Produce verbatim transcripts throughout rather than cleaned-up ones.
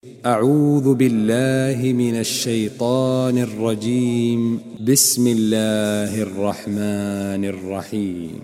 أعوذ بالله من الشيطان الرجيم. بسم الله الرحمن الرحيم.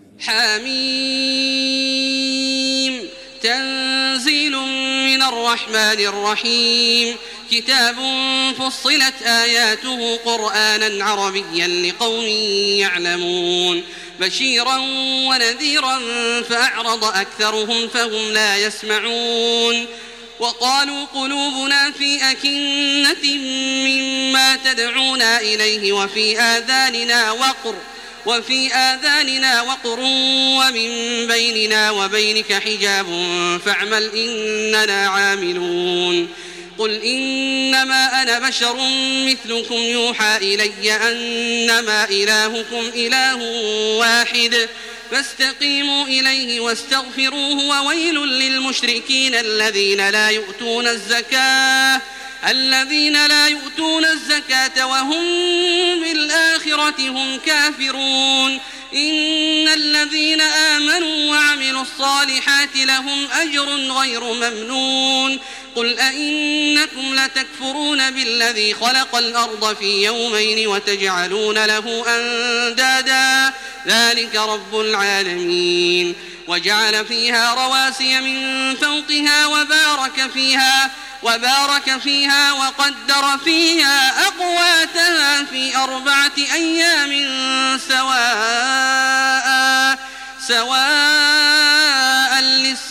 حميم. تنزيل من الرحمن الرحيم. كتاب فصلت آياته قرآنا عربيا لقوم يعلمون، بشيرا ونذيرا فأعرض أكثرهم فهم لا يسمعون. وقالوا قلوبنا في أكنة مما تدعونا إليه وفي آذاننا وقر وفي آذاننا وقر ومن بيننا وبينك حجاب فاعمل إننا عاملون. قل إنما أنا بشر مثلكم يوحى إلي أنما إلهكم إله واحد فاستقيموا إليه واستغفروه وويل للمشركين الذين لا يؤتون الزكاة الذين لا يؤتون الزكاة وهم بالآخرة هم كافرون. إن الذين آمنوا وعملوا الصالحات لهم أجر غير ممنون. قل أئنكم لتكفرون بالذي خلق الأرض في يومين وتجعلون له أندادا ذلك رب العالمين. وجعل فيها رواسي من فوقها وبارك فيها وبارك فيها وقدر فيها أقواتها في أربعة أيام سواء سواء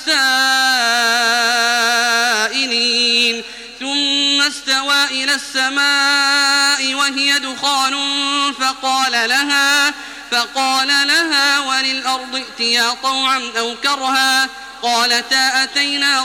للسائلين. ثم استوى إلى السماء وهي دخان فقال لها فقال لها وللأرض ائتيا طوعا أو كرها قالتا أتينا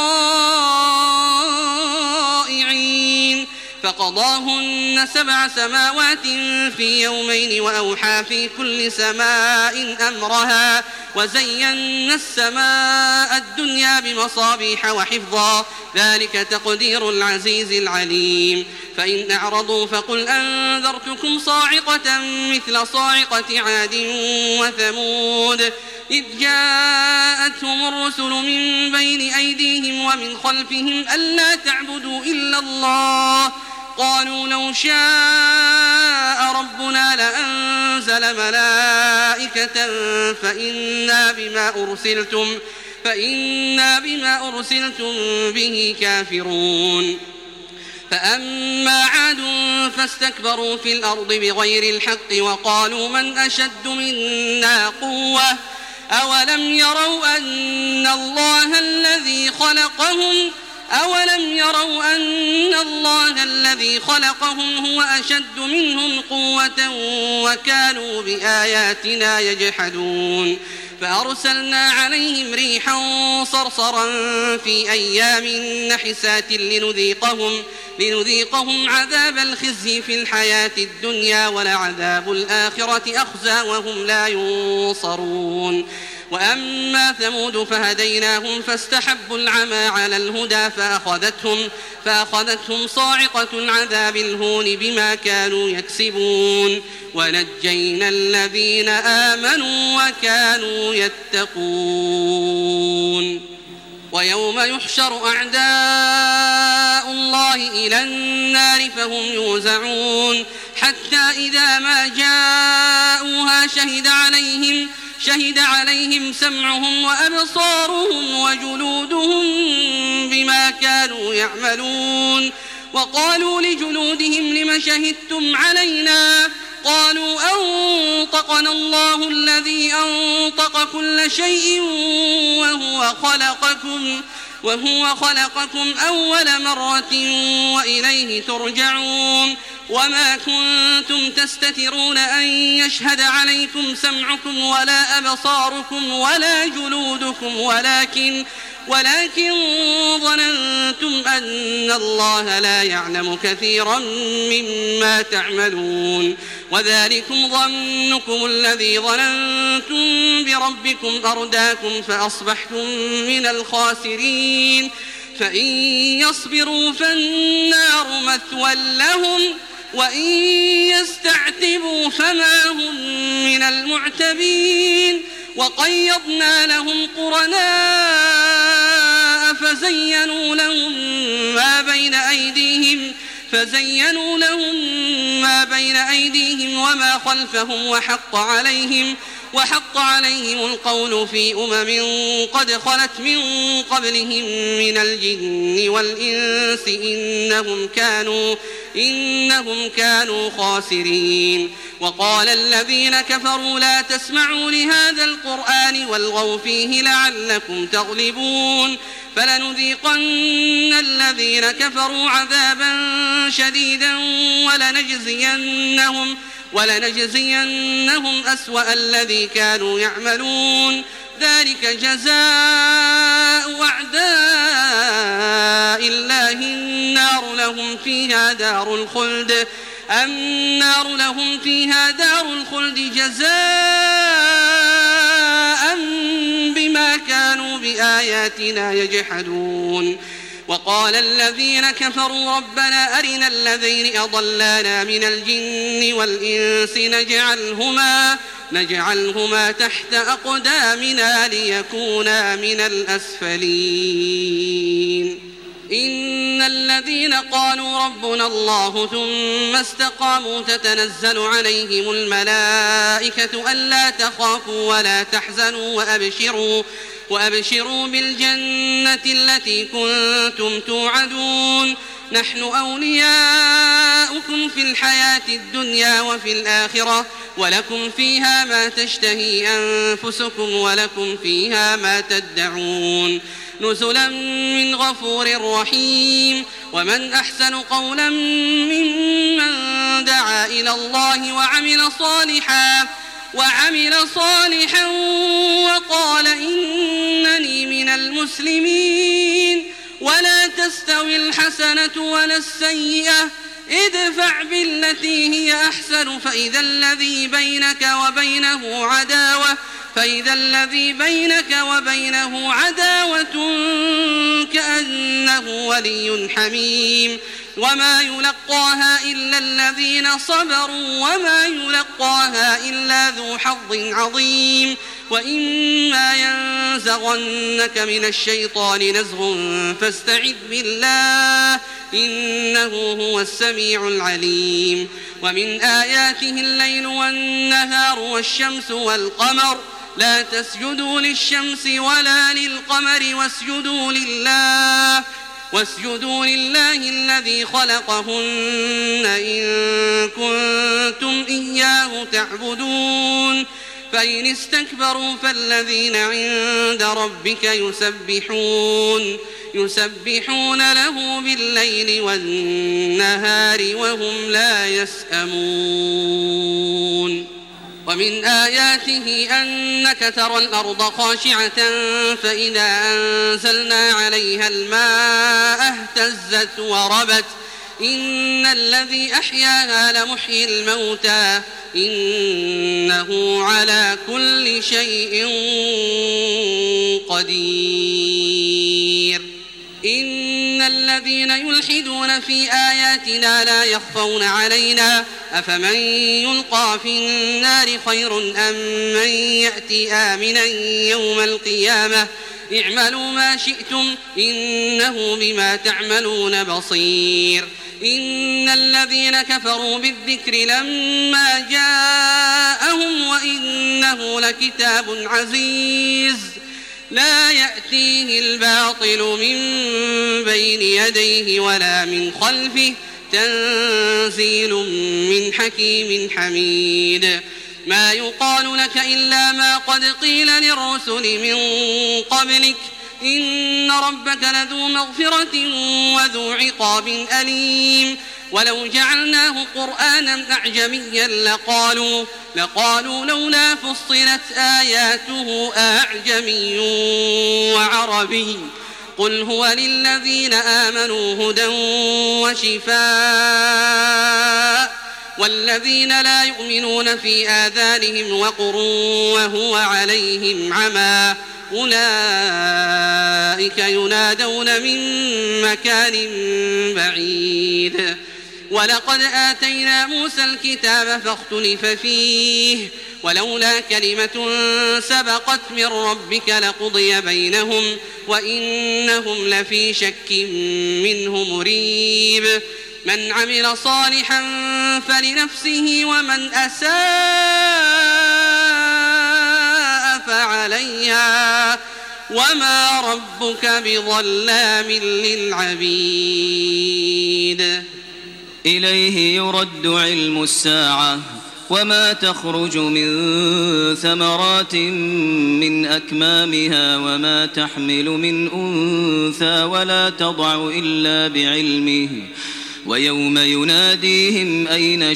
طائعين. فقضاهن سبع سماوات في يومين وأوحى في كل سماء أمرها وزينا السماء الدنيا بمصابيح وحفظا ذلك تقدير العزيز العليم. فإن أعرضوا فقل أنذرتكم صاعقة مثل صاعقة عاد وثمود إذ جاءتهم الرسل من بين أيديهم ومن خلفهم ألا تعبدوا إلا الله قالوا لو شاء ربنا لأنزل ملائكة فإنا بما أرسلتم فإنا بما أرسلتم به كافرون. فأما عاد فاستكبروا في الأرض بغير الحق وقالوا من أشد منا قوة أولم يروا أن الله الذي خلقهم أولم يروا أن الله الذي خلقهم هو أشد منهم قوة وكانوا بآياتنا يجحدون. فأرسلنا عليهم ريحا صرصرا في أيام نحسات لنذيقهم, لنذيقهم عذاب الخزي في الحياة الدنيا ولعذاب الآخرة أخزى وهم لا ينصرون. وأما ثمود فهديناهم فاستحبوا العمى على الهدى فأخذتهم, فأخذتهم صاعقة العذاب الهون بما كانوا يكسبون. ونجينا الذين آمنوا وكانوا يتقون. ويوم يحشر أعداء الله إلى النار فهم يوزعون حتى إذا ما جاءوها شهد عليهم شهد عليهم سمعهم وأبصارهم وجلودهم بما كانوا يعملون. وقالوا لجلودهم لم شهدتم علينا قالوا أنطقنا الله الذي أنطق كل شيء وهو خلقكم وهو خلقكم أول مرة وإليه ترجعون. وما كنتم تستترون أن يشهد عليكم سمعكم ولا أبصاركم ولا جلودكم ولكن ولكن ظننتم أن الله لا يعلم كثيرا مما تعملون. وذلكم ظنكم الذي ظننتم بربكم أرداكم فأصبحتم من الخاسرين. فإن يصبروا فالنار مثوى لهم وإن يستعتبوا فما هم من المعتبين. وقيضنا لهم قرناء فزينوا لهم ما بين أيديهم فزينوا لهم ما بين أيديهم وما خلفهم وحق عليهم وحق عليهم القول في أمم قد خلت من قبلهم من الجن والإنس إنهم كانوا إنهم كانوا خاسرين. وقال الذين كفروا لا تسمعوا لهذا القرآن والغوا فيه لعلكم تغلبون فلنذيقن الذين كفروا عذابا شديدا ولنجزينهم ولنجزينهم أسوأ الذي كانوا يعملون ذلك جزاء أعداء الله النار لهم فيها دار الخلد النار لهم فيها دار الخلد جزاء بما كانوا بآياتنا يجحدون. وقال الذين كفروا ربنا أرنا الذين أضلانا من الجن والإنس نجعلهما, نجعلهما تحت أقدامنا ليكونا من الأسفلين. إن الذين قالوا ربنا الله ثم استقاموا تتنزل عليهم الملائكة ألا تخافوا ولا تحزنوا وأبشروا وأبشروا بالجنة التي كنتم توعدون نحن أولياؤكم في الحياة الدنيا وفي الآخرة ولكم فيها ما تشتهي أنفسكم ولكم فيها ما تدعون نزلا من غفور رحيم. ومن أحسن قولا ممن دعا إلى الله وعمل صالحا وعمل صالحا وقال إنني من المسلمين. ولا تستوي الحسنة ولا السيئة ادفع بالتي هي أحسن فإذا الذي بينك وبينه عداوة فإذا الذي بينك وبينه عداوة كأنه ولي حميم. وما يلقاها إلا الذين صبروا وما يلقاها إلا ذو حظ عظيم. وإما ينزغنك من الشيطان نزغ فاستعذ بالله إنه هو السميع العليم. ومن آياته الليل والنهار والشمس والقمر لا تسجدوا للشمس ولا للقمر واسجدوا لله واسجدوا لله الذي خلقهن إن كنتم إياه تعبدون. فإن استكبروا فالذين عند ربك يسبحون يسبحون له بالليل والنهار وهم لا يسأمون. ومن آياته أنك ترى الأرض خاشعة فإذا أنزلنا عليها الماء اهتزت وربت إن الذي أحياها لمحيي الموتى إنه على كل شيء قدير. إن الذين يلحدون في آياتنا لا يخفون علينا أفمن يلقى في النار خير أم من يأتي آمنا يوم القيامة اعملوا ما شئتم إنه بما تعملون بصير. إن الذين كفروا بالذكر لما جاءهم وإنه لكتاب عزيز لا يأتيه الباطل من بين يديه ولا من خلفه تنزيل من حكيم حميد. ما يقال لك إلا ما قد قيل للرسل من قبلك إن ربك لذو مغفرة وذو عقاب أليم. ولو جعلناه قرآنا أعجميا لقالوا, لقالوا لولا فصلت آياته أعجمي وعربي قل هو للذين آمنوا هدى وشفاء والذين لا يؤمنون في آذانهم وقر وهو عليهم عمى أولئك ينادون من مكان بعيد. ولقد آتينا موسى الكتاب فاختلف فيه ولولا كلمة سبقت من ربك لقضي بينهم وإنهم لفي شك منه مريب من عمل صالحا فلنفسه ومن أساء فعليها وما ربك بظلام للعبيد. إليه يرد علم الساعة وما تخرج من ثمرات من أكمامها وما تحمل من أنثى ولا تضع إلا بعلمه ويوم يناديهم أين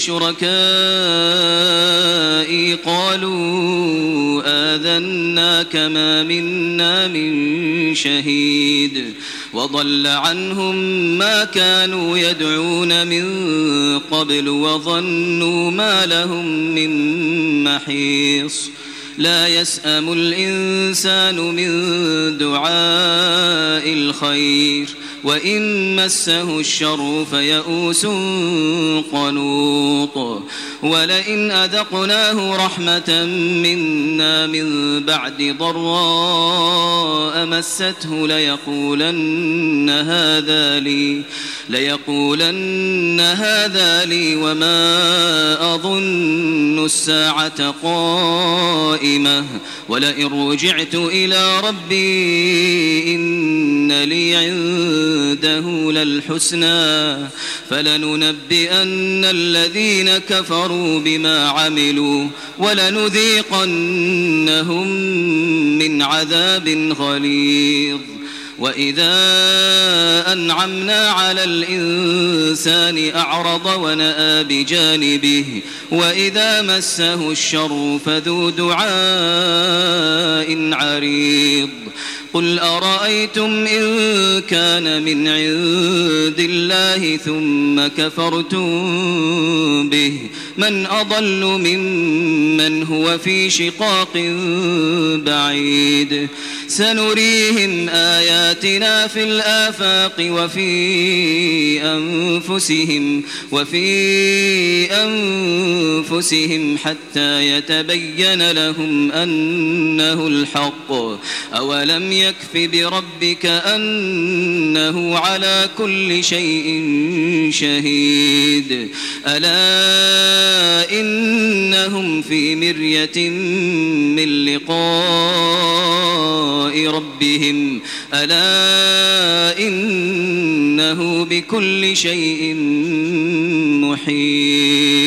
شركائي قالوا آذناك ما منا من شهيد وضل عنهم ما كانوا يدعون من قبل وظنوا ما لهم من محيص لا يسأم الإنسان من دعاء الخير وإن مسه الشر فيئوس قنوط ولئن أذقناه رحمة منا من بعد ضراء مسته ليقولن هذا لي ليقولن هذا لي وما أظن الساعة قائمة ولئن رجعت إلى ربي إن لي عنده للحسنى فلننبئن الذين كفروا بما عملوا ولنذيقنهم من عذاب غليظ. وإذا أنعمنا على الإنسان أعرض ونأى بجانبه وإذا مسه الشر فذو دعاء عريض قل أرأيتم إن كان من عند الله ثم كفرتم به من أضل ممن هو في شقاق بعيد سنريهم آياتنا في الآفاق وفي أنفسهم وفي أنفسهم حتى يتبين لهم أنه الحق أولم يكف بربك أنه على كل شيء شهيد ألا إنهم في مرية من لقاء ربهم ألا إنه بكل شيء محيط.